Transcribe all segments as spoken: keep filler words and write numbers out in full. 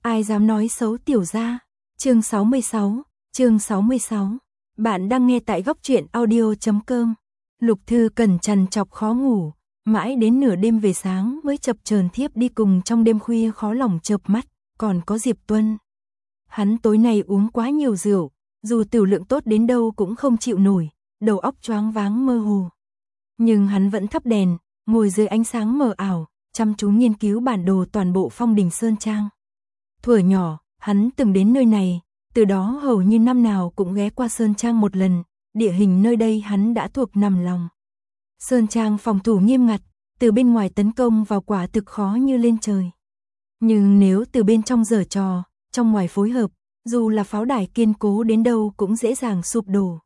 ai dám nói xấu tiểu gia. Chương sáu mươi sáu, chương sáu mươi sáu. Bạn đang nghe tại góc truyện audio chấm com. Lục Thư Cần trằn trọc khó ngủ, mãi đến nửa đêm về sáng mới chập chờn thiếp đi cùng trong đêm khuya khó lòng chợp mắt, còn có Diệp Tuân. Hắn tối nay uống quá nhiều rượu, dù tiểu lượng tốt đến đâu cũng không chịu nổi, đầu óc choáng váng mơ hồ. Nhưng hắn vẫn thắp đèn, ngồi dưới ánh sáng mờ ảo, chăm chú nghiên cứu bản đồ toàn bộ Phong Đình Sơn Trang. Thuở nhỏ, hắn từng đến nơi này, từ đó hầu như năm nào cũng ghé qua Sơn Trang một lần, địa hình nơi đây hắn đã thuộc nằm lòng. Sơn Trang phòng thủ nghiêm ngặt, từ bên ngoài tấn công vào quả thực khó như lên trời. Nhưng nếu từ bên trong giở trò, trong ngoài phối hợp, dù là pháo đài kiên cố đến đâu cũng dễ dàng sụp đổ.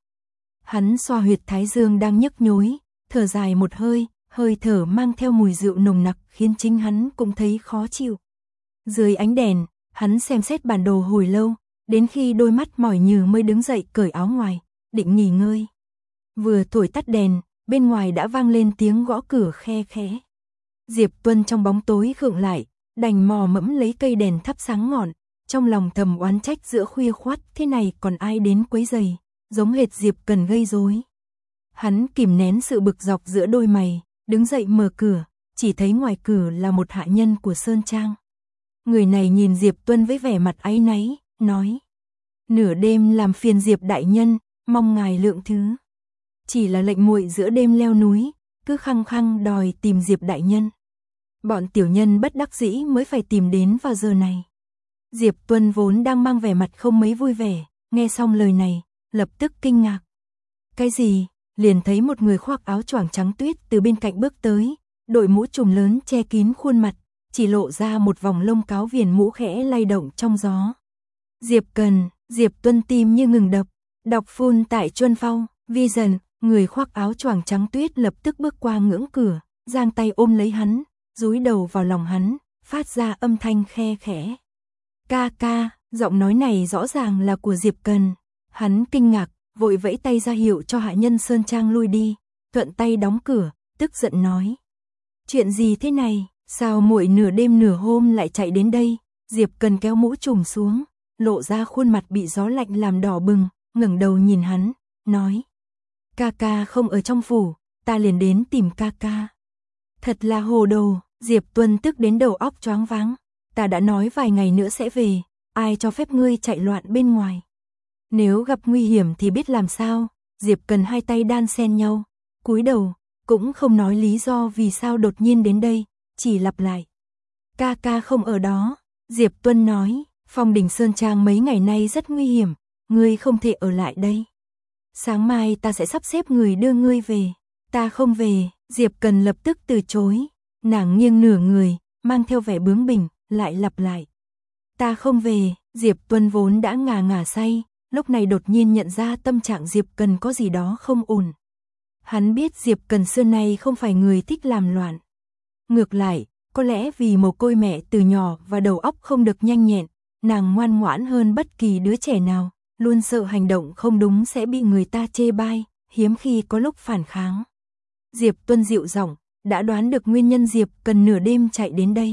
Hắn xoa huyệt thái dương đang nhức nhối, thở dài một hơi, hơi thở mang theo mùi rượu nồng nặc khiến chính hắn cũng thấy khó chịu. Dưới ánh đèn, hắn xem xét bản đồ hồi lâu, đến khi đôi mắt mỏi nhừ mới đứng dậy cởi áo ngoài, định nghỉ ngơi. Vừa thổi tắt đèn, bên ngoài đã vang lên tiếng gõ cửa khe khẽ. Diệp Tuân trong bóng tối khựng lại, đành mò mẫm lấy cây đèn thắp sáng ngọn, trong lòng thầm oán trách giữa khuya khoắt thế này còn ai đến quấy rầy, giống hệt Diệp Cần gây rối. Hắn kìm nén sự bực dọc giữa đôi mày, đứng dậy mở cửa, chỉ thấy ngoài cửa là một hạ nhân của Sơn Trang. Người này nhìn Diệp Tuân với vẻ mặt áy náy, nói: "Nửa đêm làm phiền Diệp đại nhân, mong ngài lượng thứ. Chỉ là lệnh muội giữa đêm leo núi, cứ khăng khăng đòi tìm Diệp đại nhân. Bọn tiểu nhân bất đắc dĩ mới phải tìm đến vào giờ này." Diệp Tuân vốn đang mang vẻ mặt không mấy vui vẻ, nghe xong lời này, lập tức kinh ngạc. "Cái gì?" Liền thấy một người khoác áo choàng trắng tuyết từ bên cạnh bước tới, đội mũ trùm lớn che kín khuôn mặt, chỉ lộ ra một vòng lông cáo viền mũ khẽ lay động trong gió. "Diệp Cần." Diệp Tuân tim như ngừng đập, đọc phun tại Chuân Phong, Vision, người khoác áo choàng trắng tuyết lập tức bước qua ngưỡng cửa, giang tay ôm lấy hắn, dúi đầu vào lòng hắn, phát ra âm thanh khe khẽ. "Ca ca." Giọng nói này rõ ràng là của Diệp Cần. Hắn kinh ngạc, vội vẫy tay ra hiệu cho hạ nhân Sơn Trang lui đi, thuận tay đóng cửa, tức giận nói: "Chuyện gì thế này, sao muội nửa đêm nửa hôm lại chạy đến đây?" Diệp Cần kéo mũ trùm xuống, lộ ra khuôn mặt bị gió lạnh làm đỏ bừng, ngẩng đầu nhìn hắn, nói: "Ca ca không ở trong phủ, ta liền đến tìm ca ca." "Thật là hồ đồ." Diệp Tuân tức đến đầu óc choáng váng. "Ta đã nói vài ngày nữa sẽ về, ai cho phép ngươi chạy loạn bên ngoài? Nếu gặp nguy hiểm thì biết làm sao?" Diệp Cần hai tay đan xen nhau, cúi đầu, cũng không nói lý do vì sao đột nhiên đến đây, chỉ lặp lại: "Ca ca không ở đó." Diệp Tuân nói: "Phong Đình Sơn Trang mấy ngày nay rất nguy hiểm, ngươi không thể ở lại đây. Sáng mai ta sẽ sắp xếp người đưa ngươi về." "Ta không về." Diệp Cần lập tức từ chối. Nàng nghiêng nửa người, mang theo vẻ bướng bỉnh, lại lặp lại: "Ta không về." Diệp Tuân vốn đã ngà ngà say, lúc này đột nhiên nhận ra tâm trạng Diệp Cần có gì đó không ổn. Hắn biết Diệp Cần xưa nay không phải người thích làm loạn. Ngược lại, có lẽ vì mồ côi mẹ từ nhỏ và đầu óc không được nhanh nhẹn, nàng ngoan ngoãn hơn bất kỳ đứa trẻ nào, luôn sợ hành động không đúng sẽ bị người ta chê bai, hiếm khi có lúc phản kháng. Diệp Tuân dịu giọng, đã đoán được nguyên nhân Diệp Cần nửa đêm chạy đến đây.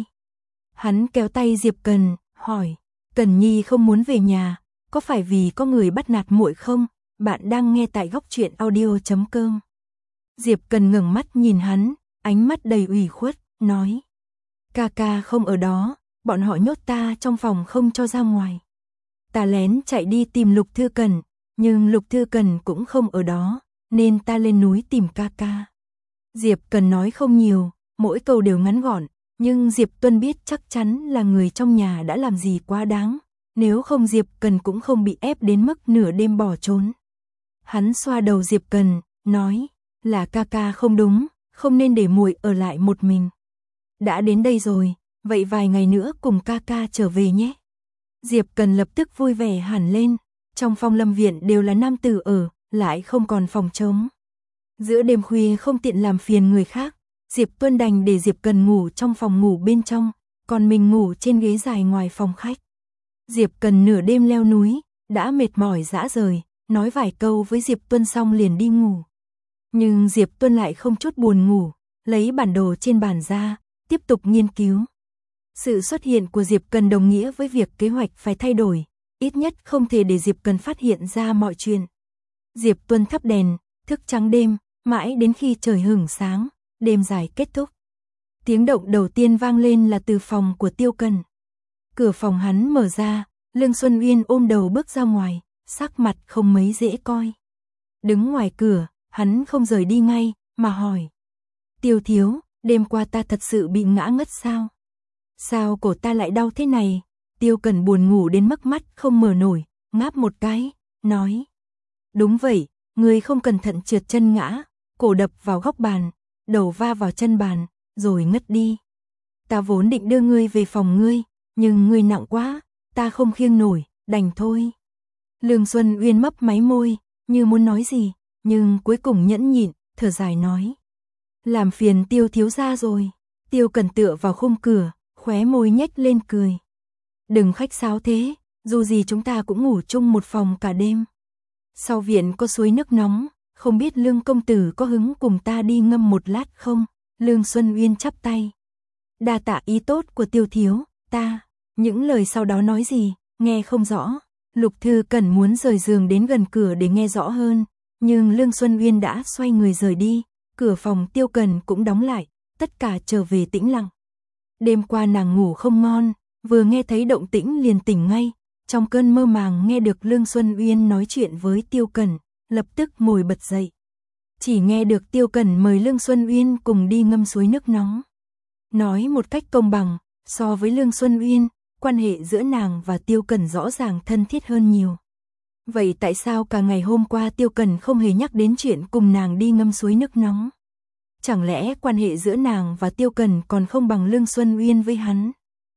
Hắn kéo tay Diệp Cần, hỏi: "Cần Nhi không muốn về nhà, có phải vì có người bắt nạt muội không?" Bạn đang nghe tại góc truyện audio chấm com. Diệp Cần ngẩng mắt nhìn hắn, ánh mắt đầy ủy khuất, nói: "Ca ca không ở đó, bọn họ nhốt ta trong phòng không cho ra ngoài. Ta lén chạy đi tìm Lục Thư Cần, nhưng Lục Thư Cần cũng không ở đó, nên ta lên núi tìm ca ca." Diệp Cần nói không nhiều, mỗi câu đều ngắn gọn, nhưng Diệp Tuân biết chắc chắn là người trong nhà đã làm gì quá đáng, nếu không Diệp Cần cũng không bị ép đến mức nửa đêm bỏ trốn. Hắn xoa đầu Diệp Cần, nói: "Là ca ca không đúng, không nên để muội ở lại một mình. Đã đến đây rồi, vậy vài ngày nữa cùng ca ca trở về nhé." Diệp Cần lập tức vui vẻ hẳn lên, trong Phong Lâm viện đều là nam tử ở, lại không còn phòng trống. Giữa đêm khuya không tiện làm phiền người khác, Diệp Tuân đành để Diệp Cần ngủ trong phòng ngủ bên trong, còn mình ngủ trên ghế dài ngoài phòng khách. Diệp Cần nửa đêm leo núi, đã mệt mỏi rã rời, nói vài câu với Diệp Tuân xong liền đi ngủ. Nhưng Diệp Tuân lại không chút buồn ngủ, lấy bản đồ trên bàn ra, tiếp tục nghiên cứu. Sự xuất hiện của Diệp Cần đồng nghĩa với việc kế hoạch phải thay đổi, ít nhất không thể để Diệp Cần phát hiện ra mọi chuyện. Diệp Tuân thắp đèn, thức trắng đêm, mãi đến khi trời hửng sáng, đêm dài kết thúc. Tiếng động đầu tiên vang lên là từ phòng của Tiêu Cần. Cửa phòng hắn mở ra, Lương Xuân Uyên ôm đầu bước ra ngoài, sắc mặt không mấy dễ coi. Đứng ngoài cửa, hắn không rời đi ngay, mà hỏi. Tiêu thiếu, đêm qua ta thật sự bị ngã ngất sao? Sao cổ ta lại đau thế này? Tiêu Cần buồn ngủ đến mức mắt không mở nổi, ngáp một cái, nói. Đúng vậy, ngươi không cẩn thận trượt chân ngã, cổ đập vào góc bàn, đầu va vào chân bàn, rồi ngất đi. Ta vốn định đưa ngươi về phòng ngươi, nhưng ngươi nặng quá, ta không khiêng nổi, đành thôi. Lương Xuân Uyên mấp máy môi, như muốn nói gì, nhưng cuối cùng nhẫn nhịn, thở dài nói. Làm phiền Tiêu thiếu gia rồi. Tiêu Cần tựa vào khung cửa, khóe môi nhếch lên cười. Đừng khách sáo thế, dù gì chúng ta cũng ngủ chung một phòng cả đêm. Sau viện có suối nước nóng, không biết Lương công tử có hứng cùng ta đi ngâm một lát không? Lương Xuân Uyên chắp tay. Đa tạ ý tốt của Tiêu thiếu, ta. Những lời sau đó nói gì, nghe không rõ. Lục Thư Cẩn muốn rời giường đến gần cửa để nghe rõ hơn, nhưng Lương Xuân Uyên đã xoay người rời đi, cửa phòng Tiêu Cần cũng đóng lại, tất cả trở về tĩnh lặng. Đêm qua nàng ngủ không ngon, vừa nghe thấy động tĩnh liền tỉnh ngay, trong cơn mơ màng nghe được Lương Xuân Uyên nói chuyện với Tiêu Cần, lập tức ngồi bật dậy. Chỉ nghe được Tiêu Cần mời Lương Xuân Uyên cùng đi ngâm suối nước nóng. Nói một cách công bằng, so với Lương Xuân Uyên, quan hệ giữa nàng và Tiêu Cần rõ ràng thân thiết hơn nhiều. Vậy tại sao cả ngày hôm qua Tiêu Cần không hề nhắc đến chuyện cùng nàng đi ngâm suối nước nóng? Chẳng lẽ quan hệ giữa nàng và Tiêu Cần còn không bằng Lương Xuân Uyên với hắn?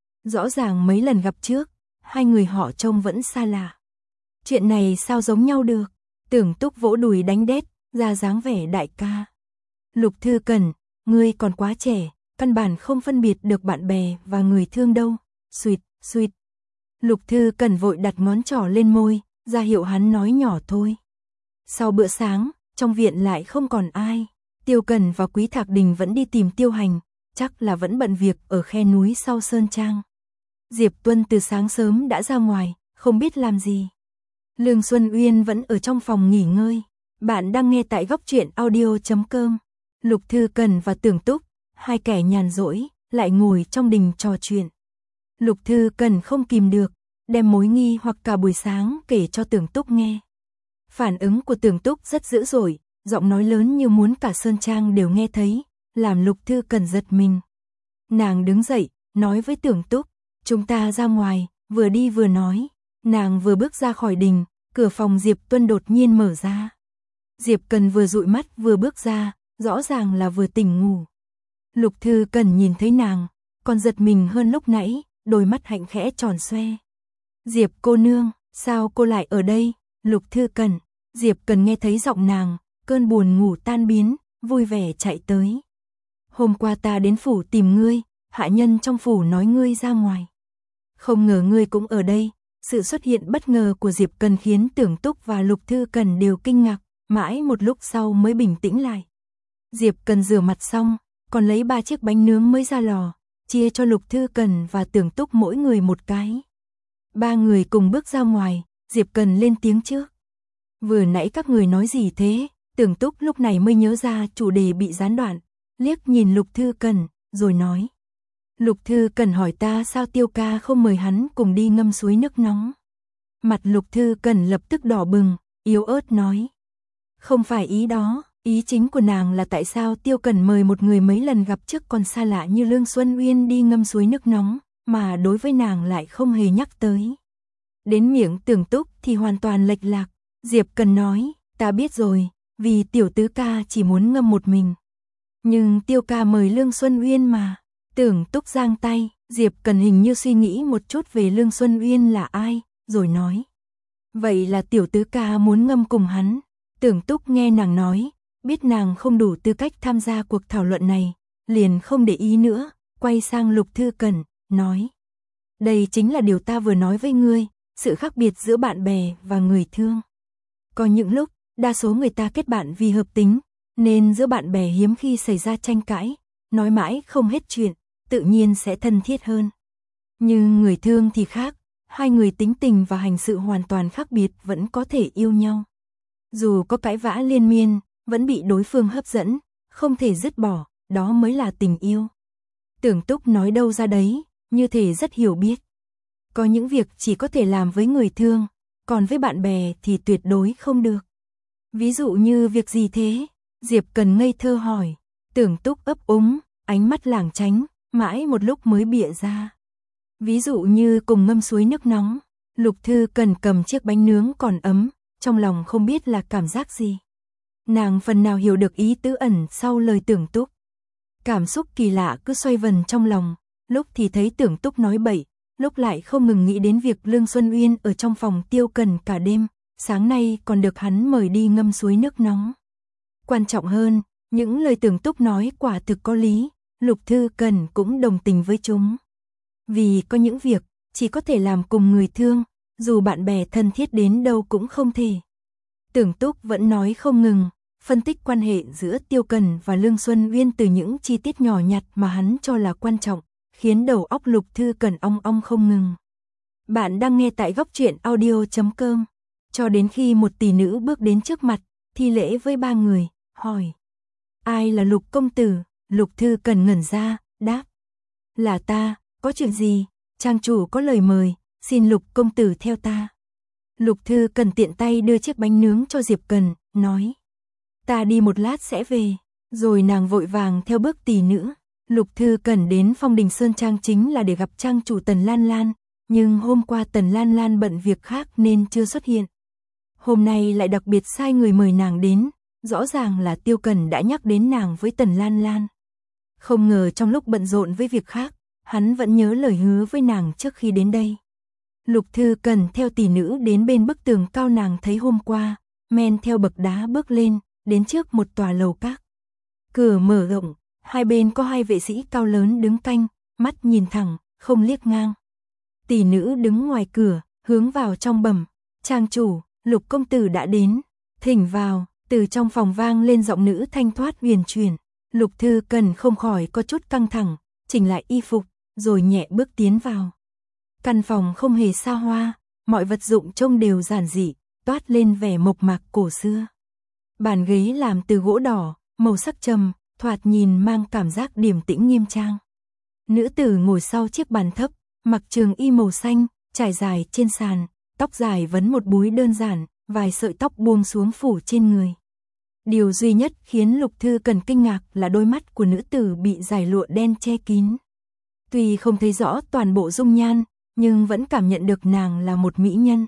Rõ ràng mấy lần gặp trước, hai người họ trông vẫn xa lạ. Chuyện này sao giống nhau được? Tưởng Túc vỗ đùi đánh đét, ra dáng vẻ đại ca. Lục Thư Cẩn, ngươi còn quá trẻ, căn bản không phân biệt được bạn bè và người thương đâu. Suýt, suýt. Lục Thư Cẩn vội đặt ngón trỏ lên môi, ra hiệu hắn nói nhỏ thôi. Sau bữa sáng, trong viện lại không còn ai. Tiêu Cần và Quý Thạc Đình vẫn đi tìm Tiêu Hành, chắc là vẫn bận việc ở khe núi sau Sơn Trang. Diệp Tuân từ sáng sớm đã ra ngoài, không biết làm gì. Lương Xuân Uyên vẫn ở trong phòng nghỉ ngơi. Bạn đang nghe tại góc truyện audio chấm com. Lục Thư Cần và Tưởng Túc, hai kẻ nhàn rỗi, lại ngồi trong đình trò chuyện. Lục Thư Cần không kìm được, đem mối nghi hoặc cả buổi sáng kể cho Tưởng Túc nghe. Phản ứng của Tưởng Túc rất dữ dội, giọng nói lớn như muốn cả Sơn Trang đều nghe thấy, làm Lục Thư Cần giật mình. Nàng đứng dậy, nói với Tưởng Túc, chúng ta ra ngoài, vừa đi vừa nói. Nàng vừa bước ra khỏi đình, cửa phòng Diệp Tuân đột nhiên mở ra. Diệp Cần vừa dụi mắt vừa bước ra, rõ ràng là vừa tỉnh ngủ. Lục Thư Cần nhìn thấy nàng, còn giật mình hơn lúc nãy, đôi mắt hạnh khẽ tròn xoe. Diệp cô nương, sao cô lại ở đây? Lục Thư Cần. Diệp Cần nghe thấy giọng nàng, cơn buồn ngủ tan biến, vui vẻ chạy tới. Hôm qua ta đến phủ tìm ngươi, hạ nhân trong phủ nói ngươi ra ngoài. Không ngờ ngươi cũng ở đây. Sự xuất hiện bất ngờ của Diệp Cần khiến Tưởng Túc và Lục Thư Cần đều kinh ngạc, mãi một lúc sau mới bình tĩnh lại. Diệp Cần rửa mặt xong, còn lấy ba chiếc bánh nướng mới ra lò, chia cho Lục Thư Cần và Tưởng Túc mỗi người một cái. Ba người cùng bước ra ngoài, Diệp Cần lên tiếng trước. Vừa nãy các người nói gì thế? Tưởng Túc lúc này mới nhớ ra chủ đề bị gián đoạn, liếc nhìn Lục Thư Cần, rồi nói. Lục Thư Cần hỏi ta sao Tiêu ca không mời hắn cùng đi ngâm suối nước nóng. Mặt Lục Thư Cần lập tức đỏ bừng, yếu ớt nói. Không phải ý đó, ý chính của nàng là tại sao Tiêu Cần mời một người mấy lần gặp trước còn xa lạ như Lương Xuân Uyên đi ngâm suối nước nóng, mà đối với nàng lại không hề nhắc tới. Đến miệng Tưởng Túc thì hoàn toàn lệch lạc, Diệp Cần nói, ta biết rồi, vì tiểu tứ ca chỉ muốn ngâm một mình. Nhưng Tiêu ca mời Lương Xuân Uyên mà. Tưởng Túc giang tay, Diệp Cần hình như suy nghĩ một chút về Lương Xuân Uyên là ai, rồi nói. Vậy là tiểu tứ ca muốn ngâm cùng hắn. Tưởng Túc nghe nàng nói, biết nàng không đủ tư cách tham gia cuộc thảo luận này, liền không để ý nữa, quay sang Lục Thư Cần, nói. Đây chính là điều ta vừa nói với ngươi, sự khác biệt giữa bạn bè và người thương. Có những lúc, đa số người ta kết bạn vì hợp tính, nên giữa bạn bè hiếm khi xảy ra tranh cãi, nói mãi không hết chuyện, tự nhiên sẽ thân thiết hơn. Nhưng người thương thì khác, hai người tính tình và hành sự hoàn toàn khác biệt vẫn có thể yêu nhau. Dù có cãi vã liên miên, vẫn bị đối phương hấp dẫn, không thể dứt bỏ, đó mới là tình yêu. Tưởng Túc nói đâu ra đấy, như thể rất hiểu biết. Có những việc chỉ có thể làm với người thương, còn với bạn bè thì tuyệt đối không được. Ví dụ như việc gì thế? Diệp Cần ngây thơ hỏi. Tưởng Túc ấp úng, ánh mắt lảng tránh, mãi một lúc mới bịa ra. Ví dụ như cùng ngâm suối nước nóng, Lục Thư Cần cầm chiếc bánh nướng còn ấm, trong lòng không biết là cảm giác gì. Nàng phần nào hiểu được ý tứ ẩn sau lời Tưởng Túc. Cảm xúc kỳ lạ cứ xoay vần trong lòng, lúc thì thấy Tưởng Túc nói bậy, lúc lại không ngừng nghĩ đến việc Lương Xuân Uyên ở trong phòng Tiêu Cần cả đêm, sáng nay còn được hắn mời đi ngâm suối nước nóng. Quan trọng hơn, những lời Tưởng Túc nói quả thực có lý, Lục Thư Cần cũng đồng tình với chúng. Vì có những việc, chỉ có thể làm cùng người thương, dù bạn bè thân thiết đến đâu cũng không thể. Tưởng Túc vẫn nói không ngừng, phân tích quan hệ giữa Tiêu Cần và Lương Xuân Uyên từ những chi tiết nhỏ nhặt mà hắn cho là quan trọng, khiến đầu óc Lục Thư Cần ong ong không ngừng. Bạn đang nghe tại góc truyện audio chấm com. Cho đến khi một tỷ nữ bước đến trước mặt, thi lễ với ba người, hỏi. Ai là Lục công tử? Lục Thư Cần ngẩn ra, đáp. Là ta, có chuyện gì? Trang chủ có lời mời, xin Lục công tử theo ta. Lục Thư Cần tiện tay đưa chiếc bánh nướng cho Diệp Cần, nói. Ta đi một lát sẽ về, rồi nàng vội vàng theo bước tỷ nữ. Lục Thư Cần đến Phong Đình Sơn Trang chính là để gặp trang chủ Tần Lan Lan, nhưng hôm qua Tần Lan Lan bận việc khác nên chưa xuất hiện. Hôm nay lại đặc biệt sai người mời nàng đến, rõ ràng là Tiêu Cần đã nhắc đến nàng với Tần Lan Lan. Không ngờ trong lúc bận rộn với việc khác, hắn vẫn nhớ lời hứa với nàng trước khi đến đây. Lục Thư Cần theo tỷ nữ đến bên bức tường cao nàng thấy hôm qua, men theo bậc đá bước lên, đến trước một tòa lầu các. Cửa mở rộng, hai bên có hai vệ sĩ cao lớn đứng canh, mắt nhìn thẳng, không liếc ngang. Tỷ nữ đứng ngoài cửa, hướng vào trong bẩm, trang chủ, Lục công tử đã đến, thỉnh vào. Từ trong phòng vang lên giọng nữ thanh thoát huyền chuyển. Lục Thư Cần không khỏi có chút căng thẳng, chỉnh lại y phục, rồi nhẹ bước tiến vào. Căn phòng không hề xa hoa, mọi vật dụng trông đều giản dị, toát lên vẻ mộc mạc cổ xưa. Bàn ghế làm từ gỗ đỏ, màu sắc trầm, thoạt nhìn mang cảm giác điềm tĩnh nghiêm trang. Nữ tử ngồi sau chiếc bàn thấp, mặc trường y màu xanh, trải dài trên sàn, tóc dài vấn một búi đơn giản, vài sợi tóc buông xuống phủ trên người. Điều duy nhất khiến Lục Thư Cần kinh ngạc là đôi mắt của nữ tử bị dải lụa đen che kín. Tuy không thấy rõ toàn bộ dung nhan, nhưng vẫn cảm nhận được nàng là một mỹ nhân.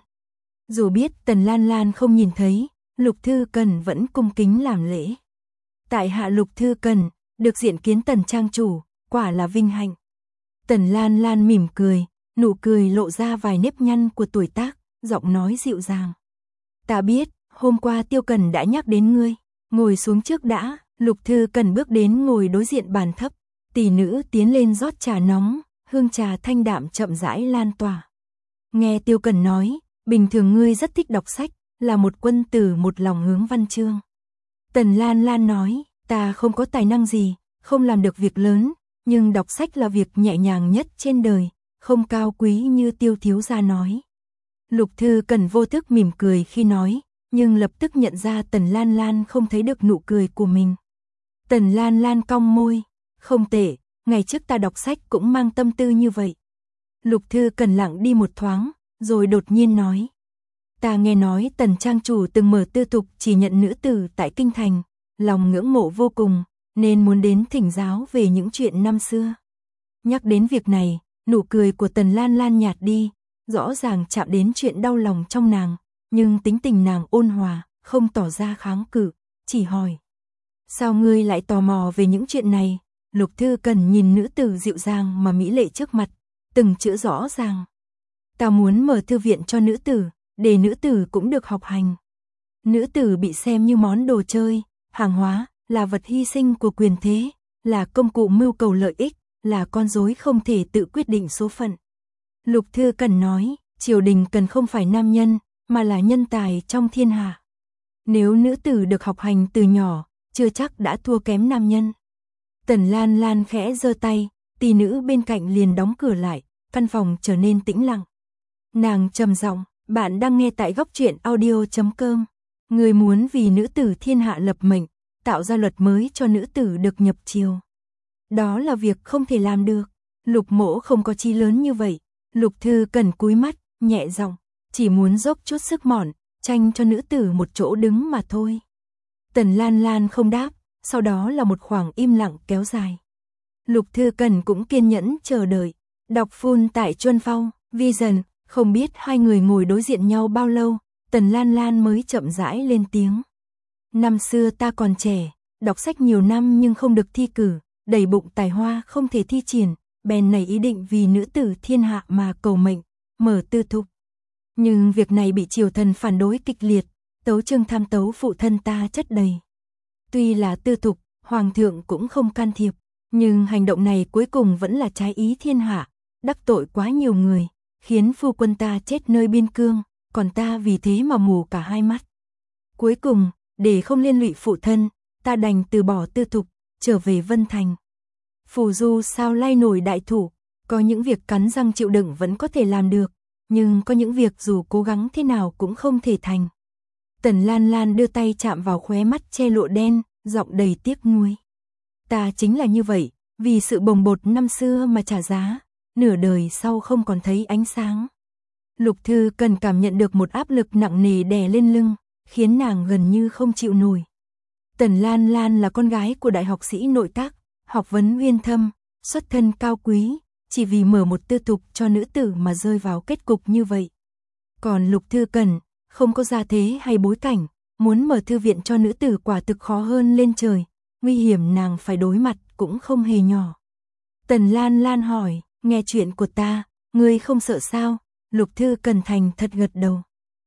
Dù biết Tần Lan Lan không nhìn thấy, Lục Thư Cần vẫn cung kính làm lễ. Tại hạ Lục Thư Cần, được diện kiến Tần trang chủ, quả là vinh hạnh. Tần Lan Lan mỉm cười, nụ cười lộ ra vài nếp nhăn của tuổi tác, giọng nói dịu dàng. Ta biết, hôm qua Tiêu Cần đã nhắc đến ngươi, ngồi xuống trước đã. Lục Thư Cần bước đến ngồi đối diện bàn thấp, tỷ nữ tiến lên rót trà nóng, hương trà thanh đạm chậm rãi lan tỏa. Nghe Tiêu Cần nói, bình thường ngươi rất thích đọc sách, là một quân tử một lòng hướng văn chương. Tần Lan Lan nói, ta không có tài năng gì, không làm được việc lớn, nhưng đọc sách là việc nhẹ nhàng nhất trên đời, không cao quý như Tiêu thiếu gia nói. Lục Thư Cần vô thức mỉm cười khi nói, nhưng lập tức nhận ra Tần Lan Lan không thấy được nụ cười của mình. Tần Lan Lan cong môi, không tệ, ngày trước ta đọc sách cũng mang tâm tư như vậy. Lục Thư Cần lặng đi một thoáng, rồi đột nhiên nói. Ta nghe nói Tần trang chủ từng mở tư thục chỉ nhận nữ tử tại Kinh Thành, lòng ngưỡng mộ vô cùng, nên muốn đến thỉnh giáo về những chuyện năm xưa. Nhắc đến việc này, nụ cười của Tần Lan Lan nhạt đi, rõ ràng chạm đến chuyện đau lòng trong nàng, nhưng tính tình nàng ôn hòa, không tỏ ra kháng cự, chỉ hỏi. Sao ngươi lại tò mò về những chuyện này? Lục Thư Cần nhìn nữ tử dịu dàng mà mỹ lệ trước mặt, từng chữ rõ ràng. Ta muốn mở thư viện cho nữ tử, để nữ tử cũng được học hành. Nữ tử bị xem như món đồ chơi, hàng hóa, là vật hy sinh của quyền thế, là công cụ mưu cầu lợi ích, là con rối không thể tự quyết định số phận. Lục Thư Cần nói, triều đình cần không phải nam nhân, mà là nhân tài trong thiên hạ. Nếu nữ tử được học hành từ nhỏ, chưa chắc đã thua kém nam nhân. Tần Lan Lan khẽ giơ tay, tỷ nữ bên cạnh liền đóng cửa lại, căn phòng trở nên tĩnh lặng. Nàng trầm giọng, bạn đang nghe tại góc truyện audio chấm com. Người muốn vì nữ tử thiên hạ lập mệnh, tạo ra luật mới cho nữ tử được nhập triều. Đó là việc không thể làm được. Lục Mỗ không có chí lớn như vậy. Lục Thư Cần cúi mắt, nhẹ giọng, chỉ muốn dốc chút sức mọn, tranh cho nữ tử một chỗ đứng mà thôi. Tần Lan Lan không đáp, sau đó là một khoảng im lặng kéo dài. Lục Thư Cần cũng kiên nhẫn chờ đợi. Đọc full tại Chuân Phong, Vision, không biết hai người ngồi đối diện nhau bao lâu, Tần Lan Lan mới chậm rãi lên tiếng. Năm xưa ta còn trẻ, đọc sách nhiều năm nhưng không được thi cử, đầy bụng tài hoa không thể thi triển, bèn nảy ý định vì nữ tử thiên hạ mà cầu mệnh, mở tư thục. Nhưng việc này bị triều thần phản đối kịch liệt, tấu chương tham tấu phụ thân ta chất đầy. Tuy là tư thục, hoàng thượng cũng không can thiệp, nhưng hành động này cuối cùng vẫn là trái ý thiên hạ, đắc tội quá nhiều người, khiến phu quân ta chết nơi biên cương, còn ta vì thế mà mù cả hai mắt. Cuối cùng, để không liên lụy phụ thân, ta đành từ bỏ tư thục, trở về Vân Thành. Phù du sao lay nổi đại thủ, có những việc cắn răng chịu đựng vẫn có thể làm được, nhưng có những việc dù cố gắng thế nào cũng không thể thành. Tần Lan Lan đưa tay chạm vào khóe mắt che lụa đen, giọng đầy tiếc nuối. Ta chính là như vậy, vì sự bồng bột năm xưa mà trả giá, nửa đời sau không còn thấy ánh sáng. Lục Thư Cần cảm nhận được một áp lực nặng nề đè lên lưng, khiến nàng gần như không chịu nổi. Tần Lan Lan là con gái của đại học sĩ nội các, học vấn uyên thâm, xuất thân cao quý, chỉ vì mở một tư thục cho nữ tử mà rơi vào kết cục như vậy. Còn Lục Thư Cần, không có gia thế hay bối cảnh, muốn mở thư viện cho nữ tử quả thực khó hơn lên trời, nguy hiểm nàng phải đối mặt cũng không hề nhỏ. Tần Lan Lan hỏi, nghe chuyện của ta, ngươi không sợ sao? Lục Thư Cần thành thật gật đầu.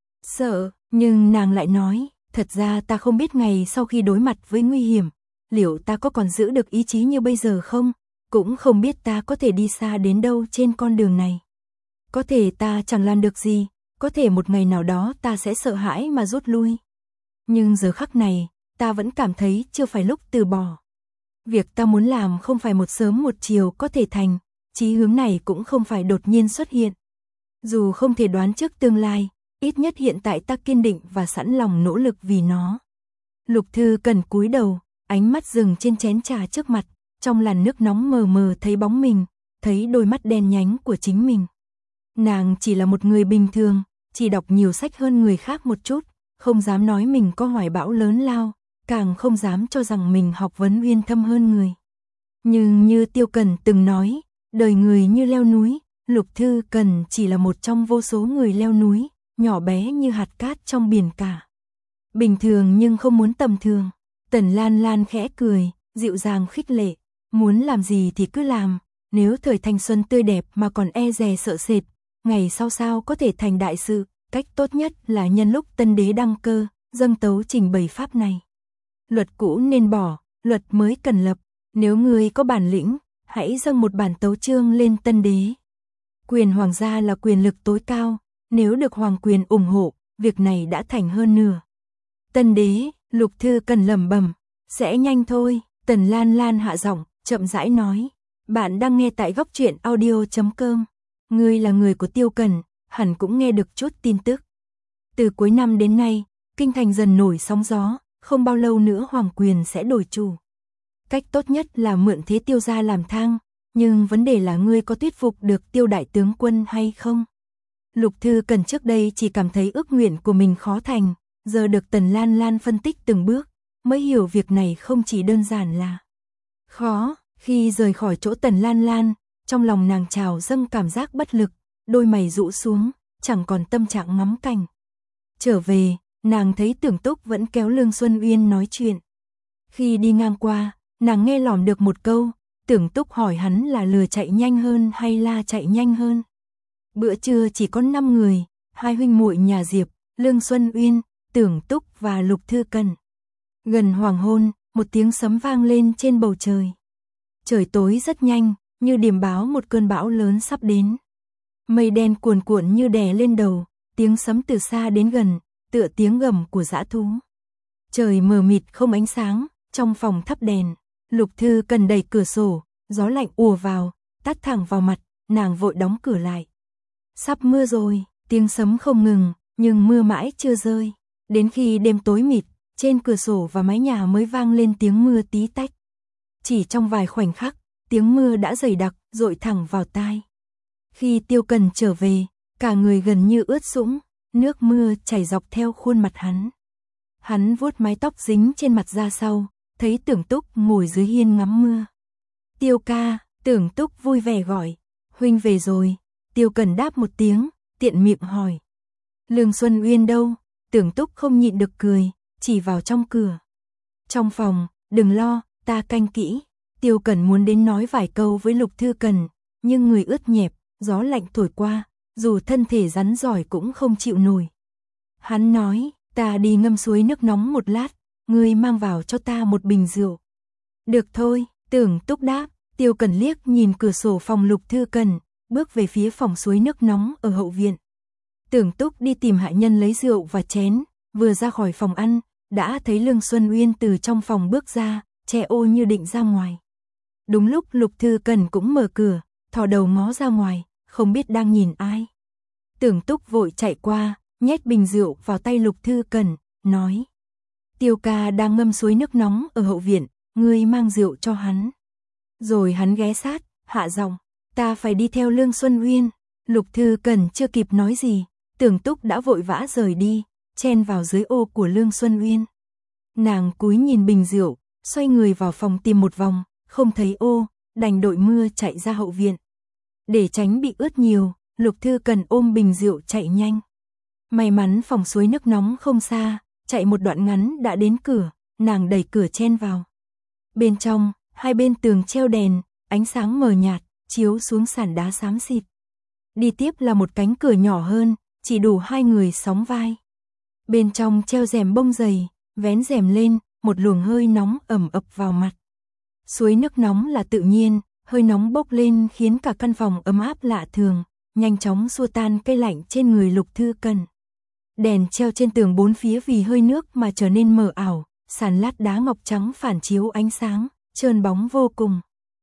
Sợ, nhưng nàng lại nói, thật ra ta không biết ngày sau khi đối mặt với nguy hiểm, liệu ta có còn giữ được ý chí như bây giờ không? Cũng không biết ta có thể đi xa đến đâu trên con đường này. Có thể ta chẳng làm được gì, có thể một ngày nào đó ta sẽ sợ hãi mà rút lui. Nhưng giờ khắc này, ta vẫn cảm thấy chưa phải lúc từ bỏ. Việc ta muốn làm không phải một sớm một chiều có thể thành, chí hướng này cũng không phải đột nhiên xuất hiện. Dù không thể đoán trước tương lai, ít nhất hiện tại ta kiên định và sẵn lòng nỗ lực vì nó. Lục Thư Cần cúi đầu, ánh mắt dừng trên chén trà trước mặt, trong làn nước nóng mờ mờ thấy bóng mình, thấy đôi mắt đen nhánh của chính mình. Nàng chỉ là một người bình thường, chỉ đọc nhiều sách hơn người khác một chút, không dám nói mình có hoài bão lớn lao, càng không dám cho rằng mình học vấn uyên thâm hơn người. Nhưng như Tiêu Cần từng nói, đời người như leo núi, Lục Thư Cần chỉ là một trong vô số người leo núi, nhỏ bé như hạt cát trong biển cả. Bình thường nhưng không muốn tầm thường. Tần Lan Lan khẽ cười, dịu dàng khích lệ, muốn làm gì thì cứ làm, nếu thời thanh xuân tươi đẹp mà còn e dè sợ sệt, ngày sau sao có thể thành đại sự, cách tốt nhất là nhân lúc tân đế đăng cơ, dâng tấu trình bày pháp này. Luật cũ nên bỏ, luật mới cần lập, nếu ngươi có bản lĩnh, hãy dâng một bản tấu chương lên tân đế. Quyền hoàng gia là quyền lực tối cao, nếu được hoàng quyền ủng hộ, việc này đã thành hơn nửa. Tân đế, Lục Thư Cần lẩm bẩm, sẽ nhanh thôi. Tần Lan Lan hạ giọng, chậm rãi nói, bạn đang nghe tại góc truyện audio chấm com. Ngươi là người của Tiêu Cần, hẳn cũng nghe được chút tin tức. Từ cuối năm đến nay, kinh thành dần nổi sóng gió, không bao lâu nữa hoàng quyền sẽ đổi chủ. Cách tốt nhất là mượn thế Tiêu gia làm thang, nhưng vấn đề là ngươi có thuyết phục được Tiêu đại tướng quân hay không? Lục Thư Cần trước đây chỉ cảm thấy ước nguyện của mình khó thành, giờ được Tần Lan Lan phân tích từng bước, mới hiểu việc này không chỉ đơn giản là khó. Khi rời khỏi chỗ Tần Lan Lan, trong lòng nàng trào dâng cảm giác bất lực, đôi mày rũ xuống, chẳng còn tâm trạng ngắm cảnh. Trở về, nàng thấy Tưởng Túc vẫn kéo Lương Xuân Uyên nói chuyện. Khi đi ngang qua, nàng nghe lỏm được một câu, Tưởng Túc hỏi hắn là lừa chạy nhanh hơn hay la chạy nhanh hơn. Bữa trưa chỉ có năm người, hai huynh muội nhà Diệp, Lương Xuân Uyên, Tưởng Túc và Lục Thư Cần. Gần hoàng hôn, một tiếng sấm vang lên trên bầu trời. Trời tối rất nhanh, như điềm báo một cơn bão lớn sắp đến. Mây đen cuồn cuộn như đè lên đầu, tiếng sấm từ xa đến gần, tựa tiếng gầm của dã thú. Trời mờ mịt không ánh sáng, trong phòng thắp đèn, Lục Thư Cần đẩy cửa sổ, gió lạnh ùa vào, tát thẳng vào mặt, nàng vội đóng cửa lại. Sắp mưa rồi, tiếng sấm không ngừng, nhưng mưa mãi chưa rơi. Đến khi đêm tối mịt, trên cửa sổ và mái nhà mới vang lên tiếng mưa tí tách. Chỉ trong vài khoảnh khắc, tiếng mưa đã dày đặc, dội thẳng vào tai. Khi Tiêu Cần trở về, cả người gần như ướt sũng, nước mưa chảy dọc theo khuôn mặt hắn. Hắn vuốt mái tóc dính trên mặt ra sau, thấy Tưởng Túc ngồi dưới hiên ngắm mưa. Tiêu ca, Tưởng Túc vui vẻ gọi, huynh về rồi. Tiêu Cần đáp một tiếng, tiện miệng hỏi. Lương Xuân Uyên đâu? Tưởng Túc không nhịn được cười, chỉ vào trong cửa. Trong phòng, đừng lo, ta canh kỹ. Tiêu Cần muốn đến nói vài câu với Lục Thư Cần, nhưng người ướt nhẹp, gió lạnh thổi qua, dù thân thể rắn giỏi cũng không chịu nổi. Hắn nói, ta đi ngâm suối nước nóng một lát, ngươi mang vào cho ta một bình rượu. Được thôi, Tưởng Túc đáp. Tiêu Cần liếc nhìn cửa sổ phòng Lục Thư Cần, bước về phía phòng suối nước nóng ở hậu viện. Tưởng Túc đi tìm hạ nhân lấy rượu và chén, vừa ra khỏi phòng ăn, đã thấy Lương Xuân Uyên từ trong phòng bước ra, che ô như định ra ngoài. Đúng lúc Lục Thư Cần cũng mở cửa, thò đầu ngó ra ngoài, không biết đang nhìn ai. Tưởng Túc vội chạy qua, nhét bình rượu vào tay Lục Thư Cần, nói. Tiêu ca đang ngâm suối nước nóng ở hậu viện, ngươi mang rượu cho hắn. Rồi hắn ghé sát, hạ giọng, ta phải đi theo Lương Xuân Uyên. Lục Thư Cần chưa kịp nói gì, Tưởng Túc đã vội vã rời đi, chen vào dưới ô của Lương Xuân Uyên. Nàng cúi nhìn bình rượu, xoay người vào phòng tìm một vòng, không thấy ô, đành đội mưa chạy ra hậu viện. Để tránh bị ướt nhiều, Lục Thư Cần ôm bình rượu chạy nhanh. May mắn phòng suối nước nóng không xa, chạy một đoạn ngắn đã đến cửa, nàng đẩy cửa chen vào. Bên trong, hai bên tường treo đèn, ánh sáng mờ nhạt, chiếu xuống sàn đá xám xịt. Đi tiếp là một cánh cửa nhỏ hơn, chỉ đủ hai người sóng vai. Bên trong treo rèm bông dày, vén rèm lên, một luồng hơi nóng ẩm ập vào mặt. Suối nước nóng là tự nhiên, hơi nóng bốc lên khiến cả căn phòng ấm áp lạ thường, nhanh chóng xua tan cái lạnh trên người Lục Thư Cần. Đèn treo trên tường bốn phía vì hơi nước mà trở nên mờ ảo, sàn lát đá ngọc trắng phản chiếu ánh sáng, trơn bóng vô cùng.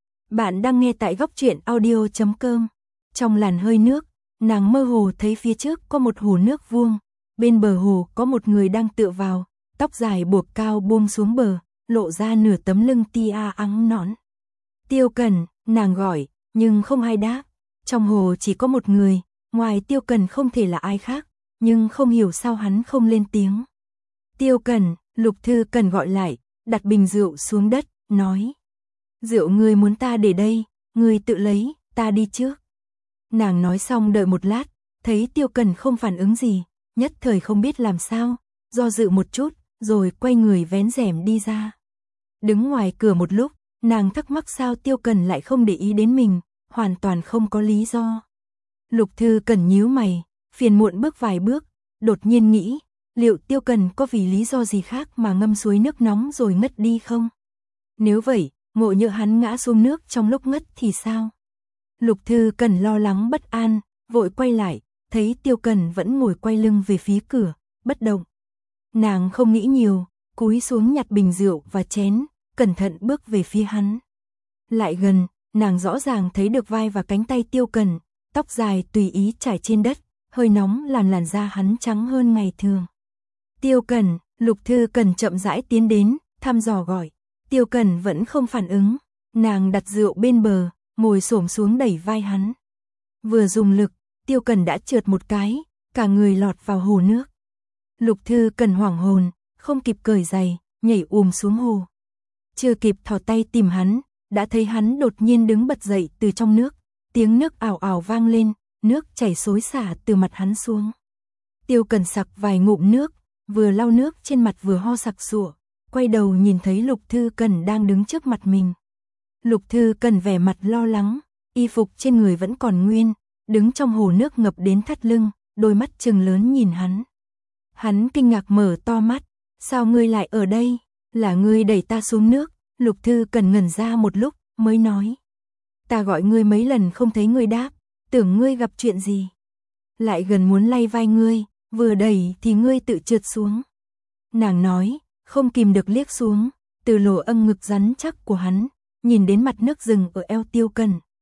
Bạn đang nghe tại góc truyện audio chấm com. Trong làn hơi nước, nàng mơ hồ thấy phía trước có một hồ nước vuông, bên bờ hồ có một người đang tựa vào, tóc dài buộc cao buông xuống bờ, lộ ra nửa tấm lưng tia ắng nõn. Tiêu Cần, nàng gọi, nhưng không ai đáp. Trong hồ chỉ có một người, ngoài Tiêu Cần không thể là ai khác, nhưng không hiểu sao hắn không lên tiếng. Tiêu Cần, Lục Thư Cần gọi lại, đặt bình rượu xuống đất, nói. Rượu ngươi muốn ta để đây, ngươi tự lấy, ta đi trước. Nàng nói xong đợi một lát, thấy Tiêu Cần không phản ứng gì, nhất thời không biết làm sao, do dự một chút, rồi quay người vén rèm đi ra. Đứng ngoài cửa một lúc, nàng thắc mắc sao Tiêu Cần lại không để ý đến mình, hoàn toàn không có lý do. Lục Thư Cần nhíu mày, phiền muộn bước vài bước, đột nhiên nghĩ, liệu Tiêu Cần có vì lý do gì khác mà ngâm suối nước nóng rồi ngất đi không? Nếu vậy, ngộ nhỡ hắn ngã xuống nước trong lúc ngất thì sao? Lục Thư Cần lo lắng bất an, vội quay lại, thấy Tiêu Cần vẫn ngồi quay lưng về phía cửa, bất động. Nàng không nghĩ nhiều, cúi xuống nhặt bình rượu và chén, cẩn thận bước về phía hắn. Lại gần, nàng rõ ràng thấy được vai và cánh tay Tiêu Cần, tóc dài tùy ý trải trên đất, hơi nóng làm làn da hắn trắng hơn ngày thường. Tiêu Cần, Lục Thư Cần chậm rãi tiến đến, thăm dò gọi. Tiêu Cần vẫn không phản ứng, nàng đặt rượu bên bờ, ngồi xổm xuống đẩy vai hắn. Vừa dùng lực, Tiêu Cần đã trượt một cái, cả người lọt vào hồ nước. Lục Thư Cần hoảng hồn, không kịp cởi giày, nhảy ùm xuống hồ. Chưa kịp thò tay tìm hắn, đã thấy hắn đột nhiên đứng bật dậy từ trong nước, tiếng nước ảo ảo vang lên, nước chảy xối xả từ mặt hắn xuống. Tiêu Cần sặc vài ngụm nước, vừa lau nước trên mặt vừa ho sặc sụa, quay đầu nhìn thấy Lục Thư Cần đang đứng trước mặt mình. Lục Thư Cần vẻ mặt lo lắng, y phục trên người vẫn còn nguyên, đứng trong hồ nước ngập đến thắt lưng, đôi mắt trừng lớn nhìn hắn. Hắn kinh ngạc mở to mắt, sao ngươi lại ở đây, là ngươi đẩy ta xuống nước? Lục Thư Cần ngẩn ra một lúc, mới nói. Ta gọi ngươi mấy lần không thấy ngươi đáp, tưởng ngươi gặp chuyện gì. Lại gần muốn lay vai ngươi, vừa đẩy thì ngươi tự trượt xuống. Nàng nói, không kìm được liếc xuống, từ lỗ âng ngực rắn chắc của hắn, nhìn đến mặt nước rừng ở eo Tiêu Cần.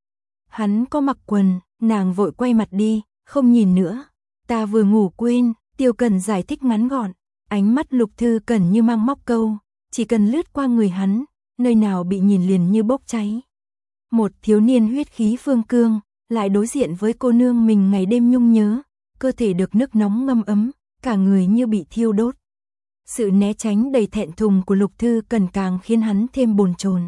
Hắn có mặc quần, nàng vội quay mặt đi, không nhìn nữa. Ta vừa ngủ quên, Tiêu Cần giải thích ngắn gọn, ánh mắt Lục Thư Cẩn như mang móc câu, chỉ cần lướt qua người hắn, nơi nào bị nhìn liền như bốc cháy. Một thiếu niên huyết khí phương cương, lại đối diện với cô nương mình ngày đêm nhung nhớ, cơ thể được nước nóng ngâm ấm, cả người như bị thiêu đốt. Sự né tránh đầy thẹn thùng của Lục Thư Cẩn càng khiến hắn thêm bồn chồn.